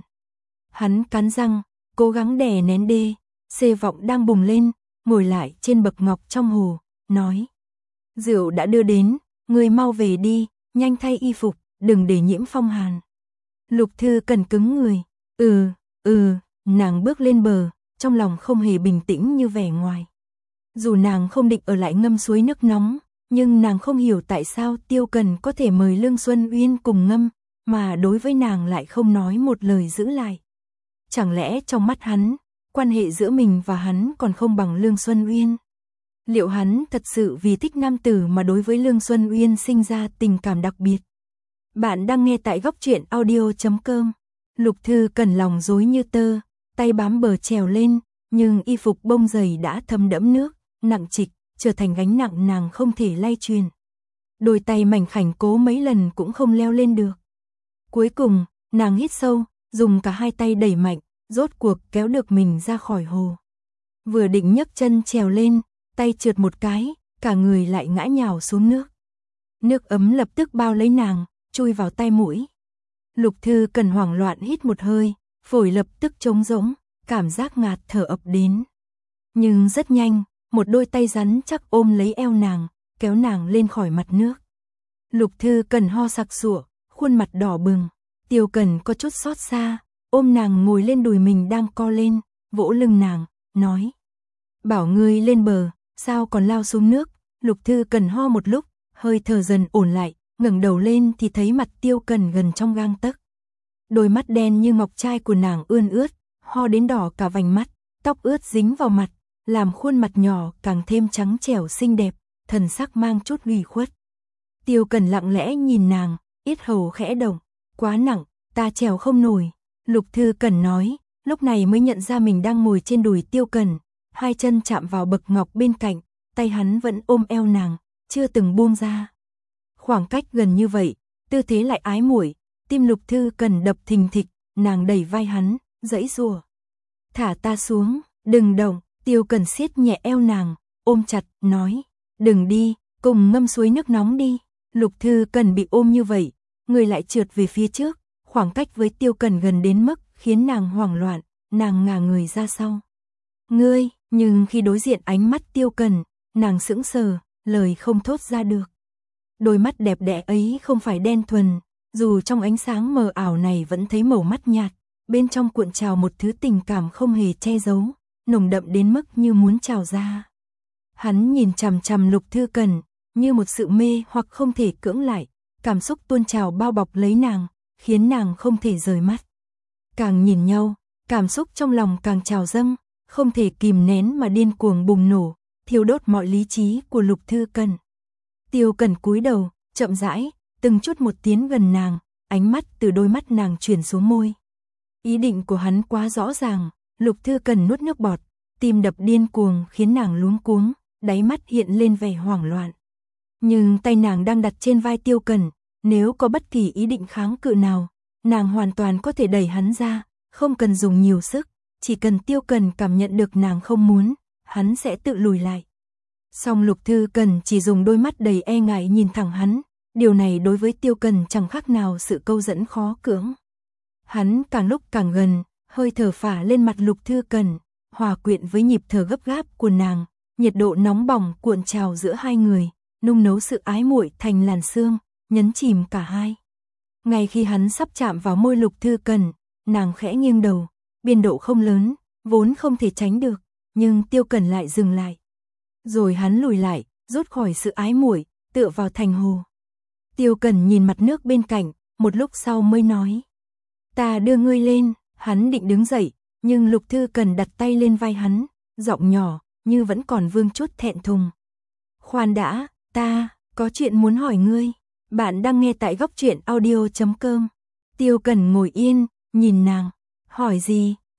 Hắn cắn răng, cố gắng đè nén đê, xê vọng đang bùng lên, ngồi lại trên bậc ngọc trong hồ, nói: "Rượu đã đưa đến, ngươi mau về đi, nhanh thay y phục, đừng để nhiễm phong hàn." Lục Thư Cẩn cứng người, "Ừ, ừ." Nàng bước lên bờ, trong lòng không hề bình tĩnh như vẻ ngoài. Dù nàng không định ở lại ngâm suối nước nóng, nhưng nàng không hiểu tại sao Tiêu Cần có thể mời Lương Xuân Uyên cùng ngâm, mà đối với nàng lại không nói một lời giữ lại. Chẳng lẽ trong mắt hắn, quan hệ giữa mình và hắn còn không bằng Lương Xuân Uyên? Liệu hắn thật sự vì thích nam tử mà đối với Lương Xuân Uyên sinh ra tình cảm đặc biệt? Bạn đang nghe tại góc truyện audio chấm com. Lục Thư Cẩn lòng rối như tơ, tay bám bờ trèo lên, nhưng y phục bông dày đã thấm đẫm nước, nặng trịch, trở thành gánh nặng nàng không thể lay truyền. Đôi tay mảnh khảnh cố mấy lần cũng không leo lên được. Cuối cùng, nàng hít sâu, dùng cả hai tay đẩy mạnh, rốt cuộc kéo được mình ra khỏi hồ. Vừa định nhấc chân trèo lên, tay trượt một cái, cả người lại ngã nhào xuống nước. Nước ấm lập tức bao lấy nàng, chui vào tai mũi. Lục Thư Cẩn hoảng loạn hít một hơi, phổi lập tức trống rỗng, cảm giác ngạt thở ập đến. Nhưng rất nhanh, một đôi tay rắn chắc ôm lấy eo nàng, kéo nàng lên khỏi mặt nước. Lục Thư Cẩn ho sặc sụa, khuôn mặt đỏ bừng. Tiêu Cần có chút xót xa, ôm nàng ngồi lên đùi mình đang co lên, vỗ lưng nàng, nói: "Bảo ngươi lên bờ, sao còn lao xuống nước?" Lục Thư Cẩn ho một lúc, hơi thở dần ổn lại, ngẩng đầu lên thì thấy mặt Tiêu Cần gần trong gang tấc. Đôi mắt đen như ngọc trai của nàng ươn ướt, ho đến đỏ cả vành mắt, tóc ướt dính vào mặt, làm khuôn mặt nhỏ càng thêm trắng trẻo xinh đẹp, thần sắc mang chút ủy khuất. Tiêu Cần lặng lẽ nhìn nàng, yết hầu khẽ động, "Quá nặng, ta trèo không nổi." Lục Thư Cẩn nói, lúc này mới nhận ra mình đang ngồi trên đùi Tiêu Cần, hai chân chạm vào bậc ngọc bên cạnh, tay hắn vẫn ôm eo nàng, chưa từng buông ra. Khoảng cách gần như vậy, tư thế lại ái muội, tim Lục Thư Cẩn đập thình thịch, nàng đẩy vai hắn, giãy giụa. "Thả ta xuống, đừng động." Tiêu Cần siết nhẹ eo nàng, ôm chặt, nói: "Đừng đi, cùng ngâm suối nước nóng đi." Lục Thư Cẩn bị ôm như vậy, người lại trượt về phía trước, khoảng cách với Tiêu Cần gần đến mức khiến nàng hoảng loạn, nàng ngả người ra sau. "Ngươi." Nhưng khi đối diện ánh mắt Tiêu Cần, nàng sững sờ, lời không thốt ra được. Đôi mắt đẹp đẽ ấy không phải đen thuần, dù trong ánh sáng mờ ảo này vẫn thấy màu mắt nhạt, bên trong cuộn trào một thứ tình cảm không hề che giấu, nồng đậm đến mức như muốn trào ra. Hắn nhìn chằm chằm Lục Thư Cẩn, như một sự mê hoặc không thể cưỡng lại, cảm xúc tuôn trào bao bọc lấy nàng, khiến nàng không thể rời mắt. Càng nhìn nhau, cảm xúc trong lòng càng trào dâng, không thể kìm nén mà điên cuồng bùng nổ, thiêu đốt mọi lý trí của Lục Thư Cẩn. Tiêu Cần cúi đầu, chậm rãi, từng chút một tiến gần nàng, ánh mắt từ đôi mắt nàng chuyển xuống môi. Ý định của hắn quá rõ ràng, Lục Thư Cẩn nuốt nước bọt, tim đập điên cuồng khiến nàng luống cuống, đáy mắt hiện lên vẻ hoảng loạn. Nhưng tay nàng đang đặt trên vai Tiêu Cần, nếu có bất kỳ ý định kháng cự nào, nàng hoàn toàn có thể đẩy hắn ra, không cần dùng nhiều sức, chỉ cần Tiêu Cần cảm nhận được nàng không muốn, hắn sẽ tự lùi lại. Song Lục Thư Cẩn chỉ dùng đôi mắt đầy e ngại nhìn thẳng hắn, điều này đối với Tiêu Cần chẳng khác nào sự câu dẫn khó cưỡng. Hắn càng lúc càng gần, hơi thở phả lên mặt Lục Thư Cẩn, hòa quyện với nhịp thở gấp gáp của nàng, nhiệt độ nóng bỏng cuộn trào giữa hai người, nung nấu sự ái muội thành làn sương, nhấn chìm cả hai. Ngay khi hắn sắp chạm vào môi Lục Thư Cẩn, nàng khẽ nghiêng đầu, biên độ không lớn, vốn không thể tránh được, nhưng Tiêu Cần lại dừng lại. Rồi hắn lùi lại, rút khỏi sự ái muội, tựa vào thành hồ. Tiêu Cần nhìn mặt nước bên cạnh, một lúc sau mới nói: "Ta đưa ngươi lên." Hắn định đứng dậy, nhưng Lục Thư Cẩn đặt tay lên vai hắn, giọng nhỏ, như vẫn còn vương chút thẹn thùng. "Khoan đã, ta có chuyện muốn hỏi ngươi." Bạn đang nghe tại góc truyện audio chấm com. Tiêu Cần ngồi yên, nhìn nàng. "Hỏi gì, ngươi?"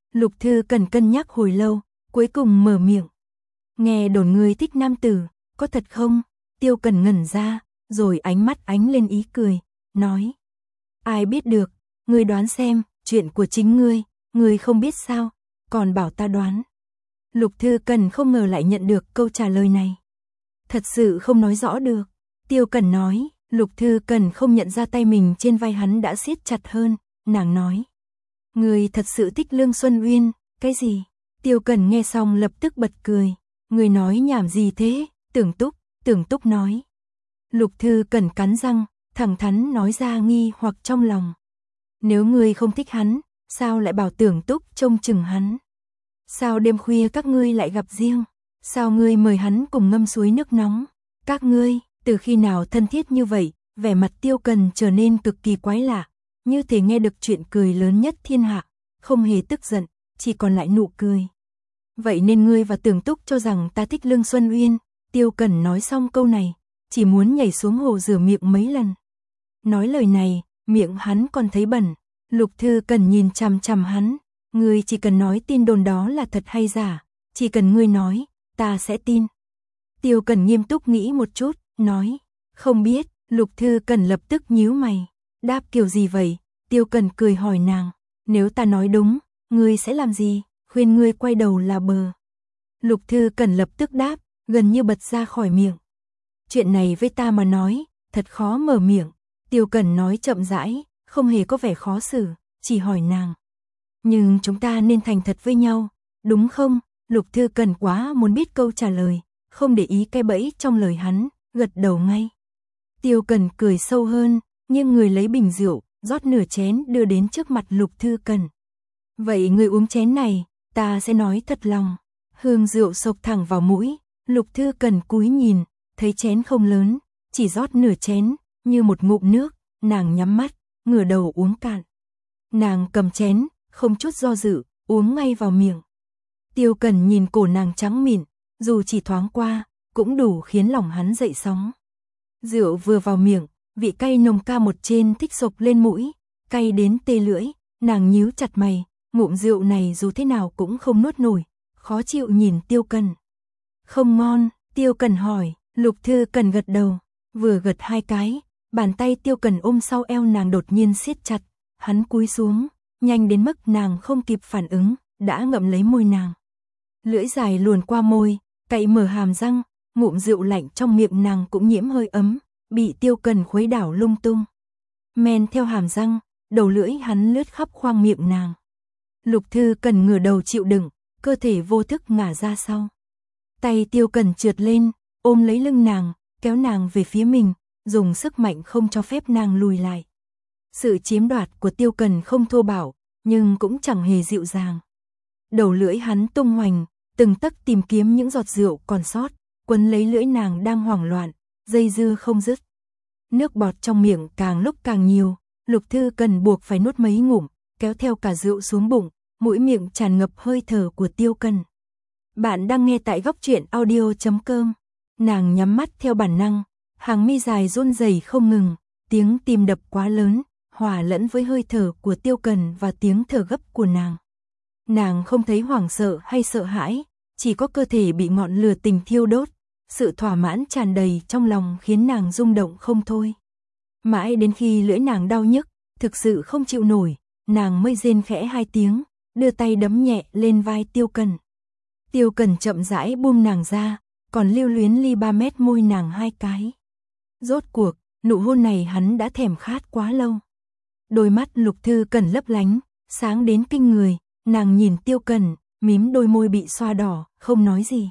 Lục Thư Cần cân nhắc hồi lâu, cuối cùng mở miệng. Nghe đồn ngươi thích nam tử, có thật không? Tiêu Cần ngẩn ra, rồi ánh mắt ánh lên ý cười, nói. Ai biết được, ngươi đoán xem, chuyện của chính ngươi, ngươi không biết sao, còn bảo ta đoán. Lục Thư Cần không ngờ lại nhận được câu trả lời này. Thật sự không nói rõ được. Tiêu Cần nói, Lục Thư Cần không nhận ra tay mình trên vai hắn đã siết chặt hơn, nàng nói. Ngươi thật sự thích Lương Xuân Uyên, cái gì? Tiêu Cần nghe xong lập tức bật cười. Ngươi nói nhảm gì thế? Tưởng Túc, Tưởng Túc nói. Lục Thư Cần cắn răng, thẳng thắn nói ra nghi hoặc trong lòng. Nếu ngươi không thích hắn, sao lại bảo Tưởng Túc trông chừng hắn? Sao đêm khuya các ngươi lại gặp riêng? Sao ngươi mời hắn cùng ngâm suối nước nóng? Các ngươi, từ khi nào thân thiết như vậy? Vẻ mặt Tiêu Cần trở nên cực kỳ quái lạ, như thể nghe được chuyện cười lớn nhất thiên hạ, không hề tức giận, chỉ còn lại nụ cười. Vậy nên ngươi và Tưởng Túc cho rằng ta thích Lương Xuân Uyên. Tiêu Cần nói xong câu này, chỉ muốn nhảy xuống hồ rửa miệng mấy lần. Nói lời này, miệng hắn còn thấy bẩn. Lục Thư Cần nhìn chằm chằm hắn. Ngươi chỉ cần nói tin đồn đó là thật hay giả, chỉ cần ngươi nói, ta sẽ tin. Tiêu Cần nghiêm túc nghĩ một chút, nói, không biết. Lục Thư Cần lập tức nhíu mày, đáp kiểu gì vậy? Tiêu Cần cười hỏi nàng, nếu ta nói đúng, ngươi sẽ làm gì? Khuyên ngươi quay đầu là bờ. Lục Thư Cần lập tức đáp, gần như bật ra khỏi miệng. Chuyện này với ta mà nói, thật khó mở miệng. Tiêu Cần nói chậm rãi, không hề có vẻ khó xử, chỉ hỏi nàng. Nhưng chúng ta nên thành thật với nhau, đúng không? Lục Thư Cần quá muốn biết câu trả lời, không để ý cái bẫy trong lời hắn, gật đầu ngay. Tiêu Cần cười sâu hơn, nhưng người lấy bình rượu, rót nửa chén đưa đến trước mặt Lục Thư Cần. Vậy người uống chén này, ta sẽ nói thật lòng. Hương rượu sộc thẳng vào mũi, Lục Thư Cần cúi nhìn, thấy chén không lớn, chỉ rót nửa chén, như một ngụm nước, nàng nhắm mắt, ngửa đầu uống cạn. Nàng cầm chén, không chút do dự, uống ngay vào miệng. Tiêu Cần nhìn cổ nàng trắng mịn, dù chỉ thoáng qua, cũng đủ khiến lòng hắn dậy sóng. Rượu vừa vào miệng, vị cay nồng ca một trên thích sộc lên mũi, cay đến tê lưỡi, nàng nhíu chặt mày, ngụm rượu này dù thế nào cũng không nuốt nổi, khó chịu nhìn Tiêu Cần. Không ngon, Tiêu Cần hỏi, Lục Thư Cần gật đầu, vừa gật hai cái, bàn tay Tiêu Cần ôm sau eo nàng đột nhiên siết chặt, hắn cúi xuống, nhanh đến mức nàng không kịp phản ứng, đã ngậm lấy môi nàng. Lưỡi dài luồn qua môi, cậy mở hàm răng, ngụm rượu lạnh trong miệng nàng cũng nhiễm hơi ấm, bị Tiêu Cần khuấy đảo lung tung. Men theo hàm răng, đầu lưỡi hắn lướt khắp khoang miệng nàng. Lục Thư Cần ngửa đầu chịu đựng, cơ thể vô thức ngả ra sau. Tay Tiêu Cần trượt lên, ôm lấy lưng nàng, kéo nàng về phía mình, dùng sức mạnh không cho phép nàng lùi lại. Sự chiếm đoạt của Tiêu Cần không thô bạo, nhưng cũng chẳng hề dịu dàng. Đầu lưỡi hắn tung hoành, từng tấc tìm kiếm những giọt rượu còn sót, quấn lấy lưỡi nàng đang hoảng loạn, dây dưa không dứt. Nước bọt trong miệng càng lúc càng nhiều, Lục Thư Cần buộc phải nuốt mấy ngụm, kéo theo cả rượu xuống bụng, mũi miệng tràn ngập hơi thở của Tiêu Cần. Bạn đang nghe tại góc truyện audio chấm com. Nàng nhắm mắt theo bản năng, hàng mi dài run rẩy không ngừng, tiếng tim đập quá lớn, hòa lẫn với hơi thở của Tiêu Cần và tiếng thở gấp của nàng. Nàng không thấy hoảng sợ hay sợ hãi, chỉ có cơ thể bị ngọn lửa tình thiêu đốt, sự thỏa mãn tràn đầy trong lòng khiến nàng rung động không thôi. Mãi đến khi lưỡi nàng đau nhức, thực sự không chịu nổi, nàng mới rên khẽ hai tiếng, đưa tay đấm nhẹ lên vai Tiêu Cần. Tiêu Cần chậm rãi buông nàng ra, còn lưu luyến ly ba mét môi nàng hai cái. Rốt cuộc, nụ hôn này hắn đã thèm khát quá lâu. Đôi mắt Lục Thư Cần lấp lánh, sáng đến kinh người, nàng nhìn Tiêu Cần, mím đôi môi bị xoa đỏ, không nói gì.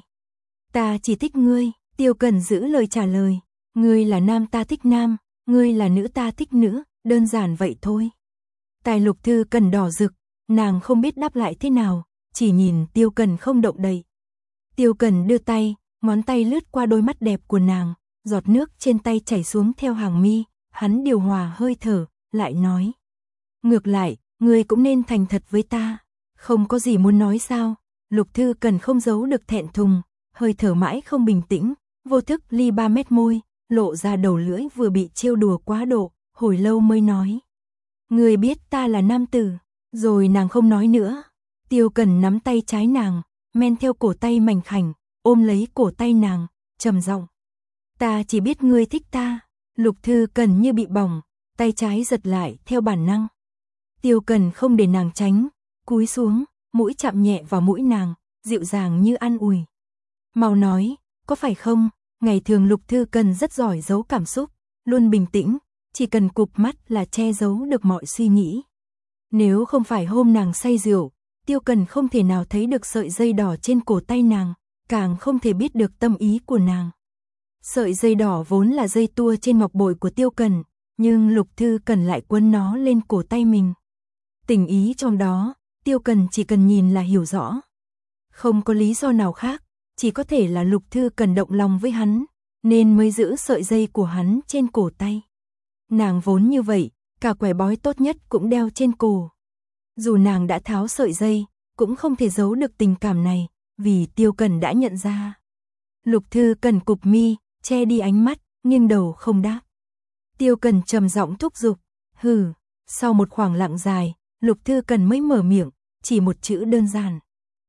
Ta chỉ thích ngươi, Tiêu Cần giữ lời trả lời, ngươi là nam ta thích nam, ngươi là nữ ta thích nữ, đơn giản vậy thôi. Tai Lục Thư Cần đỏ rực, nàng không biết đáp lại thế nào, chỉ nhìn Tiêu Cần không động đậy. Tiêu Cần đưa tay, ngón tay lướt qua đôi mắt đẹp của nàng, giọt nước trên tay chảy xuống theo hàng mi, hắn điều hòa hơi thở, lại nói. Ngược lại, ngươi cũng nên thành thật với ta, không có gì muốn nói sao? Lục Thư Cần không giấu được thẹn thùng, hơi thở mãi không bình tĩnh, vô thức ly ba mét môi, lộ ra đầu lưỡi vừa bị trêu đùa quá độ, hồi lâu mới nói. Ngươi biết ta là nam tử, rồi nàng không nói nữa. Tiêu Cần nắm tay trái nàng, men theo cổ tay mảnh khảnh, ôm lấy cổ tay nàng, trầm giọng. Ta chỉ biết ngươi thích ta. Lục Thư Cần như bị bỏng, tay trái giật lại theo bản năng. Tiêu Cần không để nàng tránh, cúi xuống, mũi chạm nhẹ vào mũi nàng, dịu dàng như an ủi. Mau nói, có phải không? Ngày thường Lục Thư Cần rất giỏi giấu cảm xúc, luôn bình tĩnh, chỉ cần cụp mắt là che giấu được mọi suy nghĩ. Nếu không phải hôm nàng say rượu, Tiêu Cần không thể nào thấy được sợi dây đỏ trên cổ tay nàng, càng không thể biết được tâm ý của nàng. Sợi dây đỏ vốn là dây tua trên ngọc bội của Tiêu Cần, nhưng Lục Thư Cần lại quấn nó lên cổ tay mình. Tình ý trong đó, Tiêu Cần chỉ cần nhìn là hiểu rõ. Không có lý do nào khác, chỉ có thể là Lục Thư Cần động lòng với hắn, nên mới giữ sợi dây của hắn trên cổ tay. Nàng vốn như vậy, cả quẻ bói tốt nhất cũng đeo trên cổ. Dù nàng đã tháo sợi dây, cũng không thể giấu được tình cảm này, vì Tiêu Cần đã nhận ra. Lục Thư Cần cụp mi, che đi ánh mắt, nghiêng đầu không đáp. Tiêu Cần trầm giọng thúc giục, hừ. Sau một khoảng lặng dài, Lục Thư Cần mới mở miệng, chỉ một chữ đơn giản.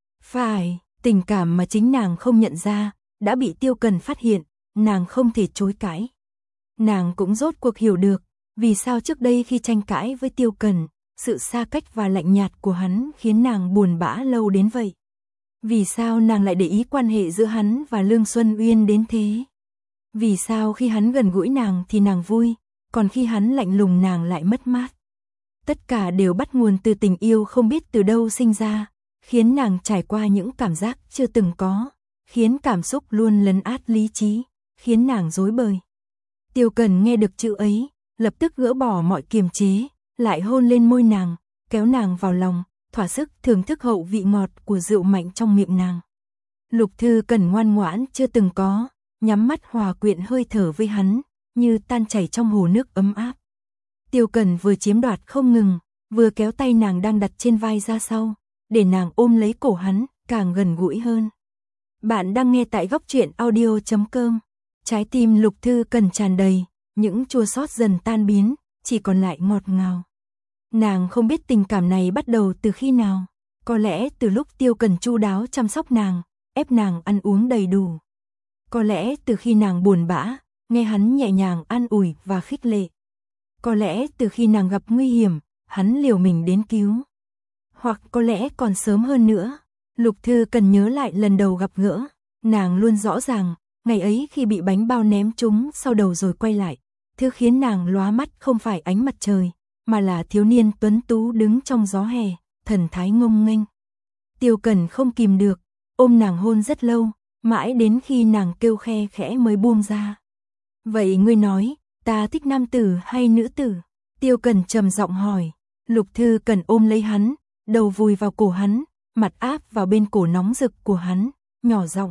Phải, tình cảm mà chính nàng không nhận ra, đã bị Tiêu Cần phát hiện, nàng không thể chối cãi. Nàng cũng rốt cuộc hiểu được, vì sao trước đây khi tranh cãi với Tiêu Cần, sự xa cách và lạnh nhạt của hắn khiến nàng buồn bã lâu đến vậy. Vì sao nàng lại để ý quan hệ giữa hắn và Lương Xuân Uyên đến thế? Vì sao khi hắn gần gũi nàng thì nàng vui, còn khi hắn lạnh lùng nàng lại mất mát? Tất cả đều bắt nguồn từ tình yêu không biết từ đâu sinh ra, khiến nàng trải qua những cảm giác chưa từng có, khiến cảm xúc luôn lấn át lý trí, khiến nàng rối bời. Tiêu Cần nghe được chữ ấy, lập tức gỡ bỏ mọi kiềm chế, lại hôn lên môi nàng, kéo nàng vào lòng, thỏa sức thưởng thức hậu vị ngọt của rượu mạnh trong miệng nàng. Lục Thư Cần ngoan ngoãn chưa từng có, nhắm mắt hòa quyện hơi thở với hắn, như tan chảy trong hồ nước ấm áp. Tiêu Cần vừa chiếm đoạt không ngừng, vừa kéo tay nàng đang đặt trên vai ra sau, để nàng ôm lấy cổ hắn, càng gần gũi hơn. Bạn đang nghe tại góc truyện audio chấm com. Trái tim Lục Thư Cần tràn đầy, những chua xót dần tan biến, chỉ còn lại ngọt ngào. Nàng không biết tình cảm này bắt đầu từ khi nào, có lẽ từ lúc Tiêu Cần chu đáo chăm sóc nàng, ép nàng ăn uống đầy đủ. Có lẽ từ khi nàng buồn bã, nghe hắn nhẹ nhàng an ủi và khích lệ. Có lẽ từ khi nàng gặp nguy hiểm, hắn liều mình đến cứu. Hoặc có lẽ còn sớm hơn nữa, Lục Thư Cần nhớ lại lần đầu gặp gỡ, nàng luôn rõ ràng, ngày ấy khi bị bánh bao ném trúng sau đầu rồi quay lại, thứ khiến nàng lóa mắt không phải ánh mặt trời, mà là thiếu niên tuấn tú đứng trong gió hè, thần thái ngông nghênh. Tiêu Cần không kìm được, ôm nàng hôn rất lâu, mãi đến khi nàng kêu khe khẽ mới buông ra. Vậy ngươi nói, ta thích nam tử hay nữ tử? Tiêu Cần trầm giọng hỏi. Lục Thư Cần ôm lấy hắn, đầu vùi vào cổ hắn, mặt áp vào bên cổ nóng rực của hắn, nhỏ giọng.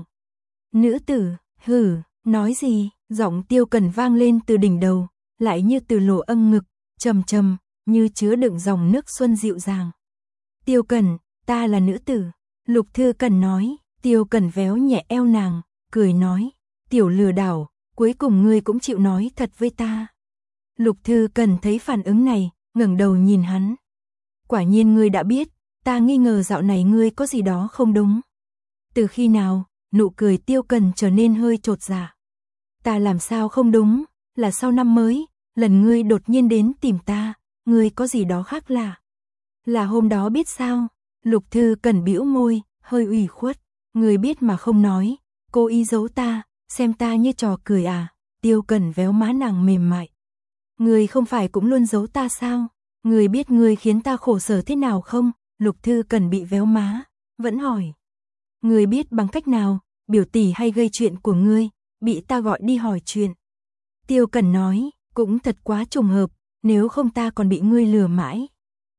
Nữ tử, hử, nói gì? Giọng Tiêu Cần vang lên từ đỉnh đầu, lại như từ lỗ âm ngực, trầm trầm, như chứa đựng dòng nước xuân dịu dàng. Tiêu Cần, ta là nữ tử. Lục Thư Cần nói. Tiêu Cần véo nhẹ eo nàng, cười nói. Tiểu lừa đảo, cuối cùng ngươi cũng chịu nói thật với ta. Lục Thư Cần thấy phản ứng này, ngẩng đầu nhìn hắn. Quả nhiên ngươi đã biết, ta nghi ngờ dạo này ngươi có gì đó không đúng. Từ khi nào? Nụ cười Tiêu Cần trở nên hơi chột dạ. Ta làm sao không đúng, là sau năm mới, lần ngươi đột nhiên đến tìm ta, ngươi có gì đó khác lạ. Là hôm đó biết sao? Lục Thư Cần bĩu môi, hơi ủy khuất. Ngươi biết mà không nói, cố ý giấu ta, xem ta như trò cười à? Tiêu Cần véo má nàng mềm mại. Ngươi không phải cũng luôn giấu ta sao? Ngươi biết ngươi khiến ta khổ sở thế nào không? Lục Thư Cần bị véo má, vẫn hỏi. Ngươi biết bằng cách nào, biểu tỷ hay gây chuyện của ngươi, bị ta gọi đi hỏi chuyện. Tiêu Cần nói, cũng thật quá trùng hợp, nếu không ta còn bị ngươi lừa mãi.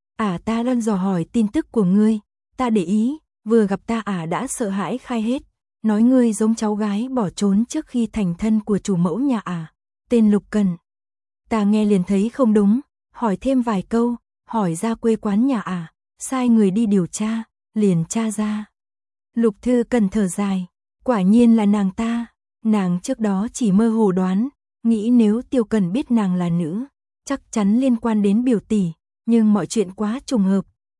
À ta đang dò hỏi tin tức của ngươi, ta để ý, vừa gặp ta à đã sợ hãi khai hết, nói ngươi giống cháu gái bỏ trốn trước khi thành thân của chủ mẫu nhà à, tên Lục Cần. Ta nghe liền thấy không đúng, hỏi thêm vài câu, hỏi ra quê quán nhà à, sai người đi điều tra, liền tra ra. Lục Thư Cần thở dài, quả nhiên là nàng ta, nàng trước đó chỉ mơ hồ đoán, nghĩ nếu Tiêu Cần biết nàng là nữ, chắc chắn liên quan đến biểu tỷ, nhưng mọi chuyện quá trùng hợp,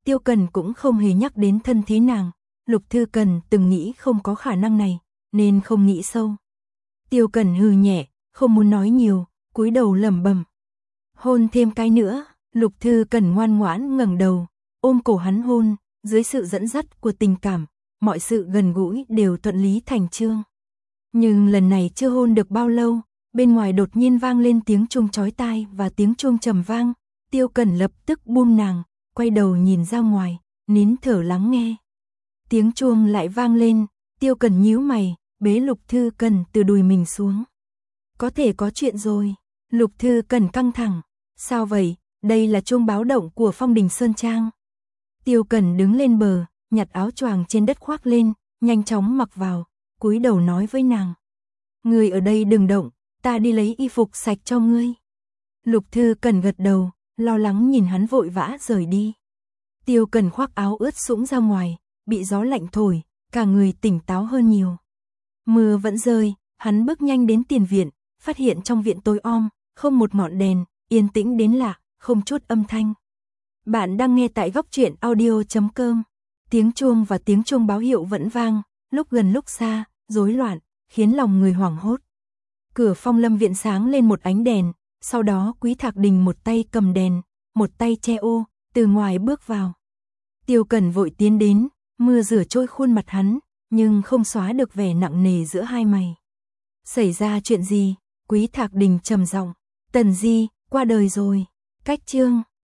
Tiêu Cần cũng không hề nhắc đến thân thế nàng, Lục Thư Cần từng nghĩ không có khả năng này, nên không nghĩ sâu. Tiêu Cần hừ nhẹ, không muốn nói nhiều, cúi đầu lẩm bẩm. Hôn thêm cái nữa, Lục Thư Cần ngoan ngoãn ngẩng đầu, ôm cổ hắn hôn, dưới sự dẫn dắt của tình cảm, mọi sự gần gũi đều thuận lý thành chương. Nhưng lần này chưa hôn được bao lâu, bên ngoài đột nhiên vang lên tiếng chuông chói tai và tiếng chuông trầm vang, Tiêu Cần lập tức buông nàng, quay đầu nhìn ra ngoài, nín thở lắng nghe. Tiếng chuông lại vang lên, Tiêu Cần nhíu mày, bế Lục Thư Cần từ đùi mình xuống. Có thể có chuyện rồi, Lục Thư Cần căng thẳng, sao vậy, đây là chuông báo động của Phong Đình Sơn Trang. Tiêu Cần đứng lên bờ, nhặt áo choàng trên đất khoác lên, nhanh chóng mặc vào, cúi đầu nói với nàng. Ngươi ở đây đừng động, ta đi lấy y phục sạch cho ngươi. Lục Thư Cần gật đầu, lo lắng nhìn hắn vội vã rời đi. Tiêu Cần khoác áo ướt sũng ra ngoài, bị gió lạnh thổi, cả người tỉnh táo hơn nhiều. Mưa vẫn rơi, hắn bước nhanh đến tiền viện, phát hiện trong viện tối om, không một ngọn đèn, yên tĩnh đến lạ, không chút âm thanh. Bạn đang nghe tại góc truyện audio chấm com. Tiếng chuông và tiếng chuông báo hiệu vẫn vang, lúc gần lúc xa, rối loạn, khiến lòng người hoảng hốt. Cửa Phong Lâm viện sáng lên một ánh đèn, sau đó Quý Thạc Đình một tay cầm đèn, một tay che ô, từ ngoài bước vào. Tiêu Cần vội tiến đến, mưa rửa trôi khuôn mặt hắn, nhưng không xóa được vẻ nặng nề giữa hai mày. Xảy ra chuyện gì? Quý Thạc Đình trầm giọng. Tần Di, qua đời rồi. Cách chương